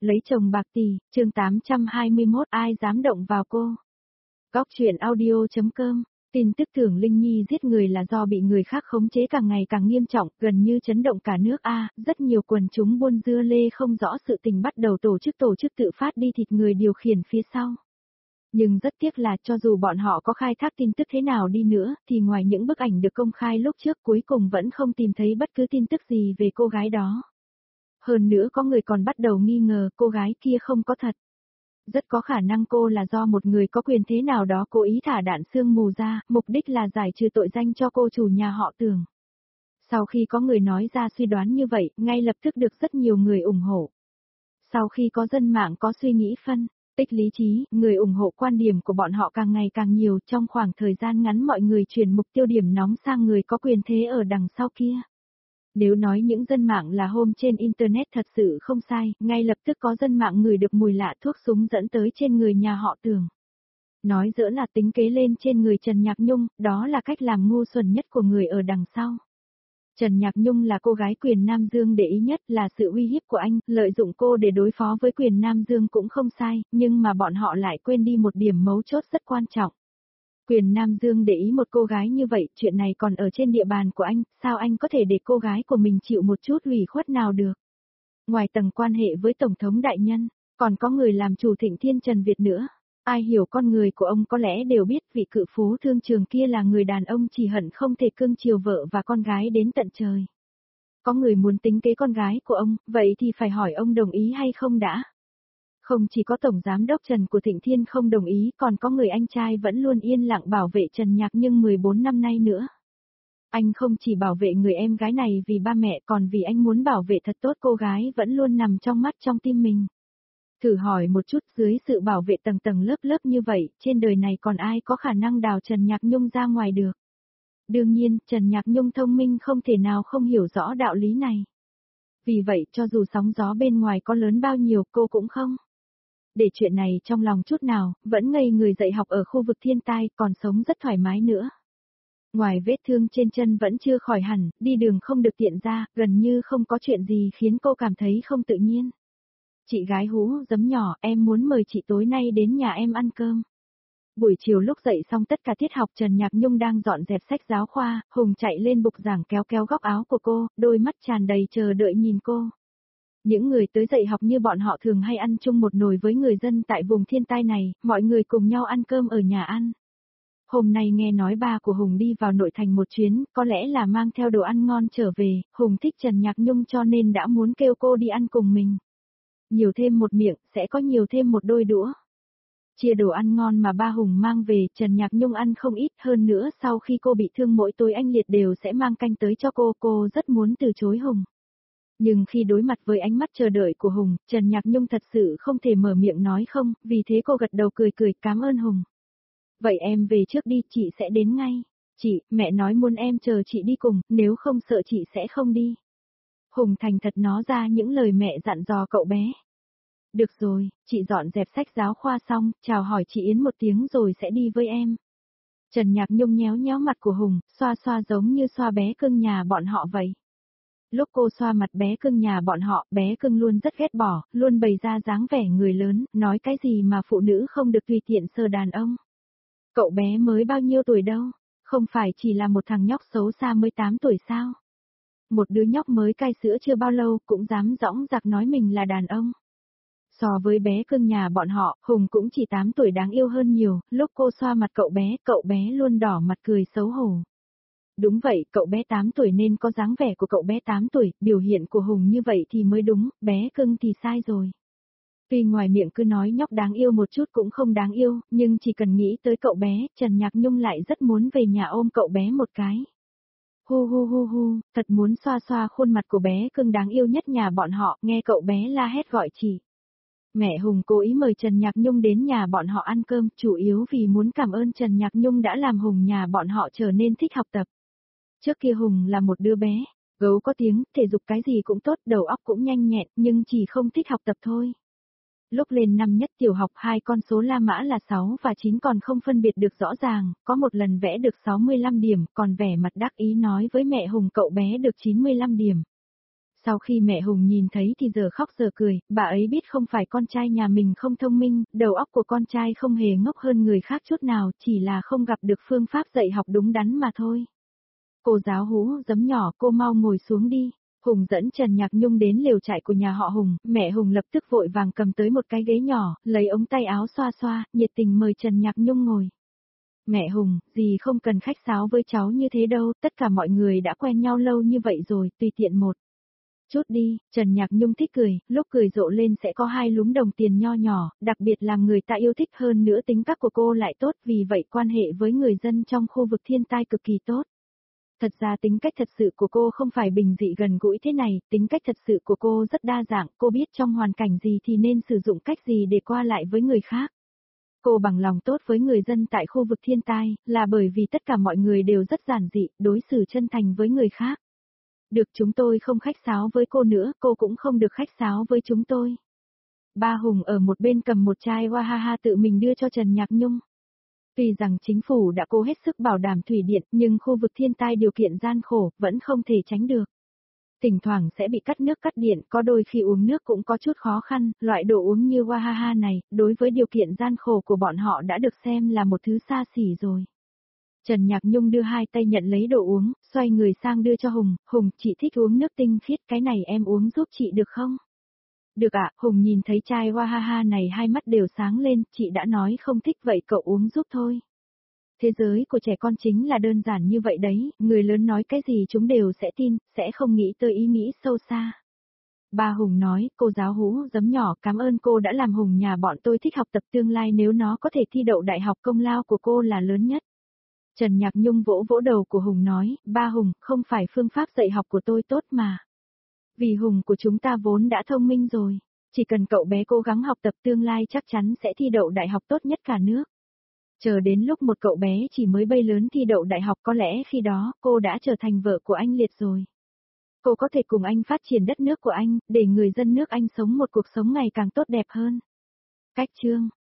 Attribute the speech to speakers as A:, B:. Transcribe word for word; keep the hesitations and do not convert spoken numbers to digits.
A: Lấy chồng bạc tỷ, chương tám trăm hai mươi mốt ai dám động vào cô. Góc truyện audio chấm com, tin tức Tưởng Linh Nhi giết người là do bị người khác khống chế càng ngày càng nghiêm trọng, gần như chấn động cả nước A, rất nhiều quần chúng buôn dưa lê không rõ sự tình bắt đầu tổ chức tổ chức tự phát đi thịt người điều khiển phía sau. Nhưng rất tiếc là cho dù bọn họ có khai thác tin tức thế nào đi nữa, thì ngoài những bức ảnh được công khai lúc trước cuối cùng vẫn không tìm thấy bất cứ tin tức gì về cô gái đó. Hơn nữa có người còn bắt đầu nghi ngờ cô gái kia không có thật. Rất có khả năng cô là do một người có quyền thế nào đó cố ý thả đạn sương mù ra, mục đích là giải trừ tội danh cho cô chủ nhà họ Tưởng. Sau khi có người nói ra suy đoán như vậy, ngay lập tức được rất nhiều người ủng hộ. Sau khi có dân mạng có suy nghĩ phân tích lý trí, người ủng hộ quan điểm của bọn họ càng ngày càng nhiều, trong khoảng thời gian ngắn mọi người chuyển mục tiêu điểm nóng sang người có quyền thế ở đằng sau kia. Nếu nói những dân mạng là hôm trên Internet thật sự không sai, ngay lập tức có dân mạng ngửi được mùi lạ thuốc súng dẫn tới trên người nhà họ Tưởng. Nói giỡn là tính kế lên trên người Trần Nhạc Nhung, đó là cách làm ngu xuẩn nhất của người ở đằng sau. Trần Nhạc Nhung là cô gái quyền Nam Dương để ý nhất, là sự uy hiếp của anh, lợi dụng cô để đối phó với quyền Nam Dương cũng không sai, nhưng mà bọn họ lại quên đi một điểm mấu chốt rất quan trọng. Quyền Nam Dương để ý một cô gái như vậy, chuyện này còn ở trên địa bàn của anh, sao anh có thể để cô gái của mình chịu một chút ủy khuất nào được? Ngoài tầng quan hệ với Tổng thống đại nhân, còn có người làm chủ Thịnh Thiên Trần Việt nữa. Ai hiểu con người của ông có lẽ đều biết vị cự phú thương trường kia là người đàn ông chỉ hận không thể cưng chiều vợ và con gái đến tận trời. Có người muốn tính kế con gái của ông, vậy thì phải hỏi ông đồng ý hay không đã? Không chỉ có Tổng Giám đốc Trần của Thịnh Thiên không đồng ý, còn có người anh trai vẫn luôn yên lặng bảo vệ Trần Nhạc Nhưng mười bốn năm nay nữa. Anh không chỉ bảo vệ người em gái này vì ba mẹ còn vì anh muốn bảo vệ thật tốt cô gái vẫn luôn nằm trong mắt trong tim mình. Thử hỏi một chút, dưới sự bảo vệ tầng tầng lớp lớp như vậy, trên đời này còn ai có khả năng đào Trần Nhạc Nhung ra ngoài được? Đương nhiên, Trần Nhạc Nhung thông minh không thể nào không hiểu rõ đạo lý này. Vì vậy, cho dù sóng gió bên ngoài có lớn bao nhiêu, cô cũng không để chuyện này trong lòng chút nào, vẫn ngây người dạy học ở khu vực thiên tai, còn sống rất thoải mái nữa. Ngoài vết thương trên chân vẫn chưa khỏi hẳn, đi đường không được tiện ra, gần như không có chuyện gì khiến cô cảm thấy không tự nhiên. Chị gái hú giấm nhỏ, em muốn mời chị tối nay đến nhà em ăn cơm. Buổi chiều lúc dậy xong tất cả tiết học Trần Nhạc Nhung đang dọn dẹp sách giáo khoa, Hùng chạy lên bục giảng kéo kéo góc áo của cô, đôi mắt tràn đầy chờ đợi nhìn cô. Những người tới dạy học như bọn họ thường hay ăn chung một nồi với người dân tại vùng thiên tai này, mọi người cùng nhau ăn cơm ở nhà ăn. Hôm nay nghe nói ba của Hùng đi vào nội thành một chuyến, có lẽ là mang theo đồ ăn ngon trở về, Hùng thích Trần Nhạc Nhung cho nên đã muốn kêu cô đi ăn cùng mình. Nhiều thêm một miệng, sẽ có nhiều thêm một đôi đũa. Chia đồ ăn ngon mà ba Hùng mang về, Trần Nhạc Nhung ăn không ít, hơn nữa sau khi cô bị thương mỗi tối anh Liệt đều sẽ mang canh tới cho cô, cô rất muốn từ chối Hùng. Nhưng khi đối mặt với ánh mắt chờ đợi của Hùng, Trần Nhạc Nhung thật sự không thể mở miệng nói không, vì thế cô gật đầu cười cười cảm ơn Hùng. Vậy em về trước đi, chị sẽ đến ngay. Chị, mẹ nói muốn em chờ chị đi cùng, nếu không sợ chị sẽ không đi. Hùng thành thật nói ra những lời mẹ dặn dò cậu bé. Được rồi, chị dọn dẹp sách giáo khoa xong, chào hỏi chị Yến một tiếng rồi sẽ đi với em. Trần Nhạc Nhung nhéo nhéo mặt của Hùng, xoa xoa giống như xoa bé cưng nhà bọn họ vậy. Lúc cô xoa mặt bé cưng nhà bọn họ, bé cưng luôn rất ghét bỏ, luôn bày ra dáng vẻ người lớn, nói cái gì mà phụ nữ không được tùy tiện sờ đàn ông. Cậu bé mới bao nhiêu tuổi đâu, không phải chỉ là một thằng nhóc xấu xa mới tám tuổi sao? Một đứa nhóc mới cai sữa chưa bao lâu cũng dám dõng dạc nói mình là đàn ông. So với bé cưng nhà bọn họ, Hùng cũng chỉ tám tuổi đáng yêu hơn nhiều, lúc cô xoa mặt cậu bé, cậu bé luôn đỏ mặt cười xấu hổ. Đúng vậy, cậu bé tám tuổi nên có dáng vẻ của cậu bé tám tuổi, biểu hiện của Hùng như vậy thì mới đúng, bé cưng thì sai rồi. Tuy ngoài miệng cứ nói nhóc đáng yêu một chút cũng không đáng yêu, nhưng chỉ cần nghĩ tới cậu bé, Trần Nhạc Nhung lại rất muốn về nhà ôm cậu bé một cái. Hu hu hu hu, thật muốn xoa xoa khuôn mặt của bé cưng đáng yêu nhất nhà bọn họ, nghe cậu bé la hét gọi chị. Mẹ Hùng cố ý mời Trần Nhạc Nhung đến nhà bọn họ ăn cơm, chủ yếu vì muốn cảm ơn Trần Nhạc Nhung đã làm Hùng nhà bọn họ trở nên thích học tập. Trước kia Hùng là một đứa bé, gấu có tiếng, thể dục cái gì cũng tốt, đầu óc cũng nhanh nhẹn, nhưng chỉ không thích học tập thôi. Lúc lên năm nhất tiểu học hai con số La Mã là sáu và chín còn không phân biệt được rõ ràng, có một lần vẽ được sáu mươi lăm điểm, còn vẻ mặt đắc ý nói với mẹ Hùng cậu bé được chín mươi lăm điểm. Sau khi mẹ Hùng nhìn thấy thì giờ khóc giờ cười, bà ấy biết không phải con trai nhà mình không thông minh, đầu óc của con trai không hề ngốc hơn người khác chút nào, chỉ là không gặp được phương pháp dạy học đúng đắn mà thôi. Cô giáo Hú giấm nhỏ, cô mau ngồi xuống đi. Hùng dẫn Trần Nhạc Nhung đến lều trại của nhà họ Hùng, mẹ Hùng lập tức vội vàng cầm tới một cái ghế nhỏ, lấy ống tay áo xoa xoa, nhiệt tình mời Trần Nhạc Nhung ngồi. Mẹ Hùng, dì không cần khách sáo với cháu như thế đâu, tất cả mọi người đã quen nhau lâu như vậy rồi, tùy tiện một chút đi. Trần Nhạc Nhung thích cười, lúc cười rộ lên sẽ có hai lúm đồng tiền nho nhỏ, đặc biệt làm người ta yêu thích, hơn nữa tính cách của cô lại tốt, vì vậy quan hệ với người dân trong khu vực thiên tai cực kỳ tốt. Thật ra tính cách thật sự của cô không phải bình dị gần gũi thế này, tính cách thật sự của cô rất đa dạng, cô biết trong hoàn cảnh gì thì nên sử dụng cách gì để qua lại với người khác. Cô bằng lòng tốt với người dân tại khu vực thiên tai, là bởi vì tất cả mọi người đều rất giản dị, đối xử chân thành với người khác. Được, chúng tôi không khách sáo với cô nữa, cô cũng không được khách sáo với chúng tôi. Ba Hùng ở một bên cầm một chai Wahaha tự mình đưa cho Trần Nhạc Nhung. Tuy rằng chính phủ đã cố hết sức bảo đảm thủy điện, nhưng khu vực thiên tai điều kiện gian khổ, vẫn không thể tránh được. Thỉnh thoảng sẽ bị cắt nước cắt điện, có đôi khi uống nước cũng có chút khó khăn, loại đồ uống như Wahaha này, đối với điều kiện gian khổ của bọn họ đã được xem là một thứ xa xỉ rồi. Trần Nhạc Nhung đưa hai tay nhận lấy đồ uống, xoay người sang đưa cho Hùng, Hùng, chị thích uống nước tinh khiết, cái này em uống giúp chị được không? Được ạ, Hùng nhìn thấy chai Wahaha này hai mắt đều sáng lên, chị đã nói không thích vậy cậu uống giúp thôi. Thế giới của trẻ con chính là đơn giản như vậy đấy, người lớn nói cái gì chúng đều sẽ tin, sẽ không nghĩ tới ý nghĩ sâu xa. Ba Hùng nói, cô giáo Hú giấm nhỏ, cảm ơn cô đã làm Hùng nhà bọn tôi thích học tập, tương lai nếu nó có thể thi đậu đại học công lao của cô là lớn nhất. Trần Nhạc Nhung vỗ vỗ đầu của Hùng nói, ba Hùng, không phải phương pháp dạy học của tôi tốt mà. Vì Hùng của chúng ta vốn đã thông minh rồi, chỉ cần cậu bé cố gắng học tập tương lai chắc chắn sẽ thi đậu đại học tốt nhất cả nước. Chờ đến lúc một cậu bé chỉ mới bay lớn thi đậu đại học có lẽ khi đó cô đã trở thành vợ của anh Liệt rồi. Cô có thể cùng anh phát triển đất nước của anh, để người dân nước anh sống một cuộc sống ngày càng tốt đẹp hơn. Cách chương